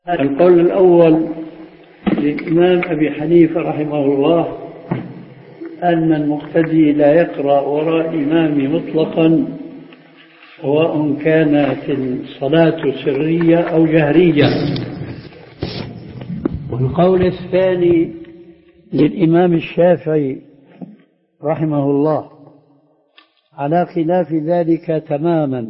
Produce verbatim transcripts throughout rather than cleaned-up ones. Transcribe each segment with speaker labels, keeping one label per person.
Speaker 1: القول الأول للإمام أبي حنيفة رحمه الله أن المقتدي لا يقرأ وراء الإمام مطلقا سواء كانت الصلاة سرية أو جهرية. والقول الثاني للإمام الشافعي رحمه الله على خلاف ذلك تماما،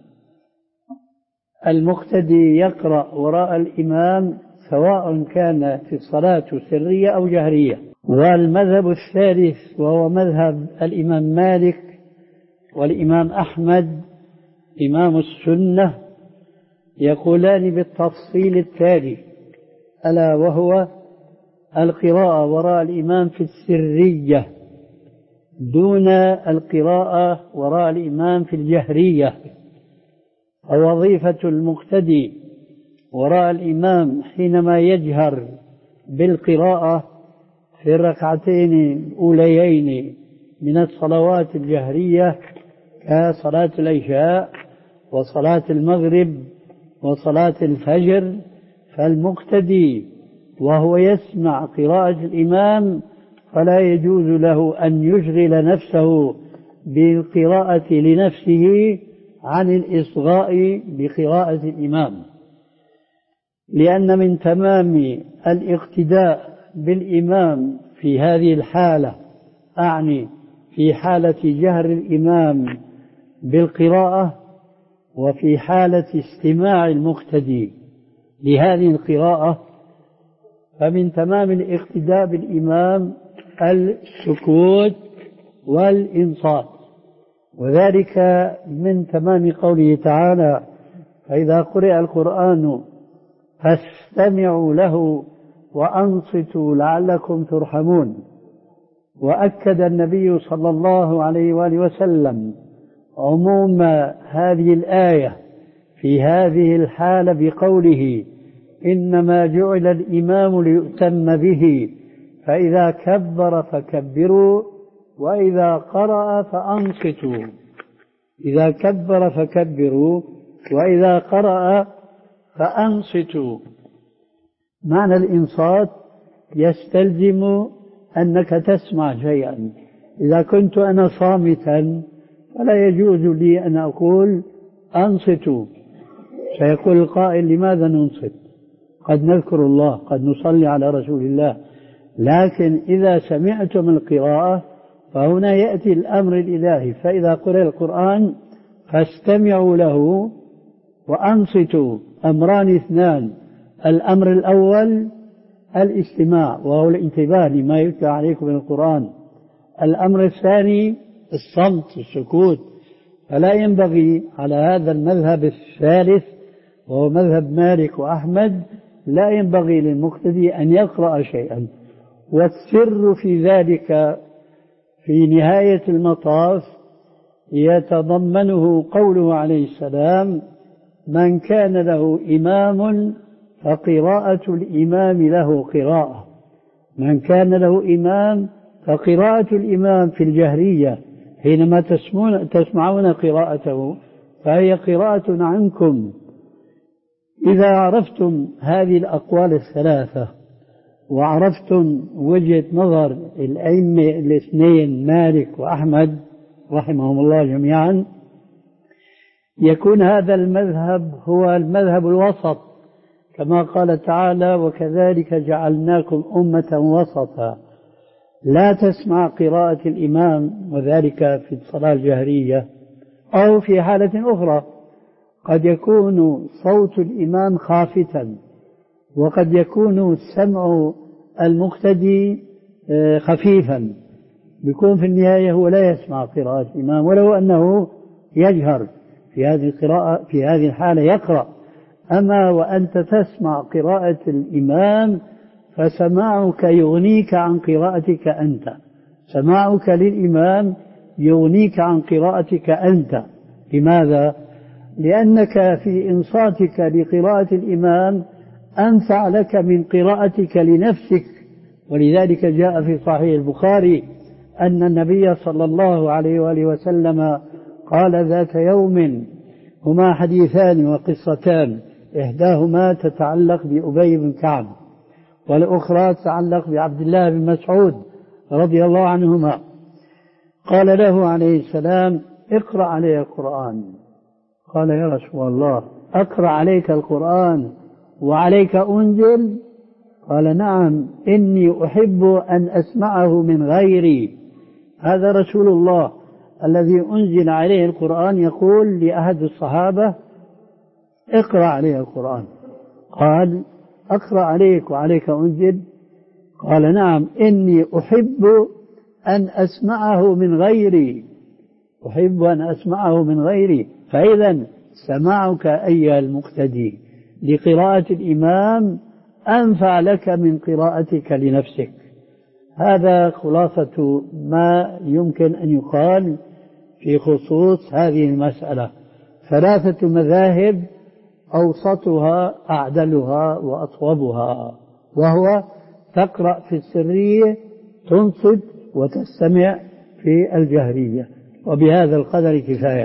Speaker 1: المقتدي يقرأ وراء الإمام سواء كانت الصلاة سرية أو جهرية. والمذهب الثالث وهو مذهب الإمام مالك والإمام أحمد إمام السنة يقولان بالتفصيل التالي، ألا وهو القراءة وراء الإمام في السرية دون القراءة وراء الإمام في الجهرية. ووظيفة المقتدي وراء الإمام حينما يجهر بالقراءة في الركعتين الأوليين من الصلوات الجهرية كصلاة العشاء وصلاة المغرب وصلاة الفجر، فالمقتدي وهو يسمع قراءة الإمام فلا يجوز له أن يشغل نفسه بالقراءة لنفسه عن الإصغاء بقراءة الإمام، لأن من تمام الاقتداء بالإمام في هذه الحالة، أعني في حالة جهر الإمام بالقراءة وفي حالة استماع المقتدي لهذه القراءة، فمن تمام الاقتداء بالإمام السكوت والإنصات، وذلك من تمام قوله تعالى: فإذا قرئ القرآن فاستمعوا له وأنصتوا لعلكم ترحمون. وأكد النبي صلى الله عليه وآله وسلم عموم هذه الآية في هذه الحالة بقوله: إنما جعل الإمام ليؤتم به فإذا كبر فكبروا وإذا قرأ فأنصتوا. إذا كبر فكبروا وإذا قرأ فأنصتوا. معنى الإنصات يستلزم أنك تسمع شيئا. إذا كنت أنا صامتا فلا يجوز لي أن أقول أنصتوا، سيقول القائل: لماذا ننصت؟ قد نذكر الله، قد نصلي على رسول الله. لكن إذا سمعتم القراءة فهنا يأتي الأمر الإلهي: فإذا قرأ القرآن فاستمعوا له وأنصتوا. أمران اثنان: الأمر الأول الاستماع وهو الانتباه لما يتلى عليكم من القرآن. الأمر الثاني الصمت السكوت. فلا ينبغي على هذا المذهب الثالث وهو مذهب مالك وأحمد، لا ينبغي للمقتدي أن يقرأ شيئا. والسر في ذلك في نهاية المطاف يتضمنه قوله عليه السلام: من كان له إمام فقراءة الإمام له قراءة. من كان له إمام فقراءة الإمام في الجهرية حينما تسمعون قراءته فهي قراءة عنكم. إذا عرفتم هذه الأقوال الثلاثة وعرفتم وجهة نظر الأئمة الاثنين مالك وأحمد رحمهم الله جميعا، يكون هذا المذهب هو المذهب الوسط، كما قال تعالى: وكذلك جعلناكم أمة وسطا. لا تسمع قراءة الإمام وذلك في الصلاة الجهرية، أو في حالة أخرى قد يكون صوت الإمام خافتا وقد يكون سمع المقتدي خفيفا، بيكون في النهاية هو لا يسمع قراءة الإمام ولو أنه يجهر في هذه القراءة، في هذه الحالة يقرأ. أما وأنت تسمع قراءة الإمام فسماعك يغنيك عن قراءتك أنت، سماعك للإمام يغنيك عن قراءتك أنت. لماذا؟ لأنك في إنصاتك لقراءة الإمام أنفع لك من قراءتك لنفسك. ولذلك جاء في صحيح البخاري أن النبي صلى الله عليه وآله وسلم قال ذات يوم: هما حديثان وقصتان إحداهما تتعلق بأبي بن كعب، والأخرى تتعلق بعبد الله بن مسعود رضي الله عنهما. قال له عليه السلام: اقرأ علي القرآن. قال: يا رسول الله، أقرأ عليك القرآن وعليك أنزل؟ قال: نعم، إني أحب أن أسمعه من غيري. هذا رسول الله الذي أنزل عليه القرآن يقول لأحد الصحابة: اقرأ عليه القرآن. قال: أقرأ عليك وعليك أنزل؟ قال: نعم، إني أحب أن أسمعه من غيري، أحب أن أسمعه من غيري. فإذا سماعك أيها المقتدي لقراءة الإمام أنفع لك من قراءتك لنفسك. هذا خلاصة ما يمكن أن يقال في خصوص هذه المسألة. ثلاثة مذاهب أوسطها أعدلها وأصوبها، وهو تقرأ في السرية، تنصت وتستمع في الجهرية. وبهذا القدر كفاية.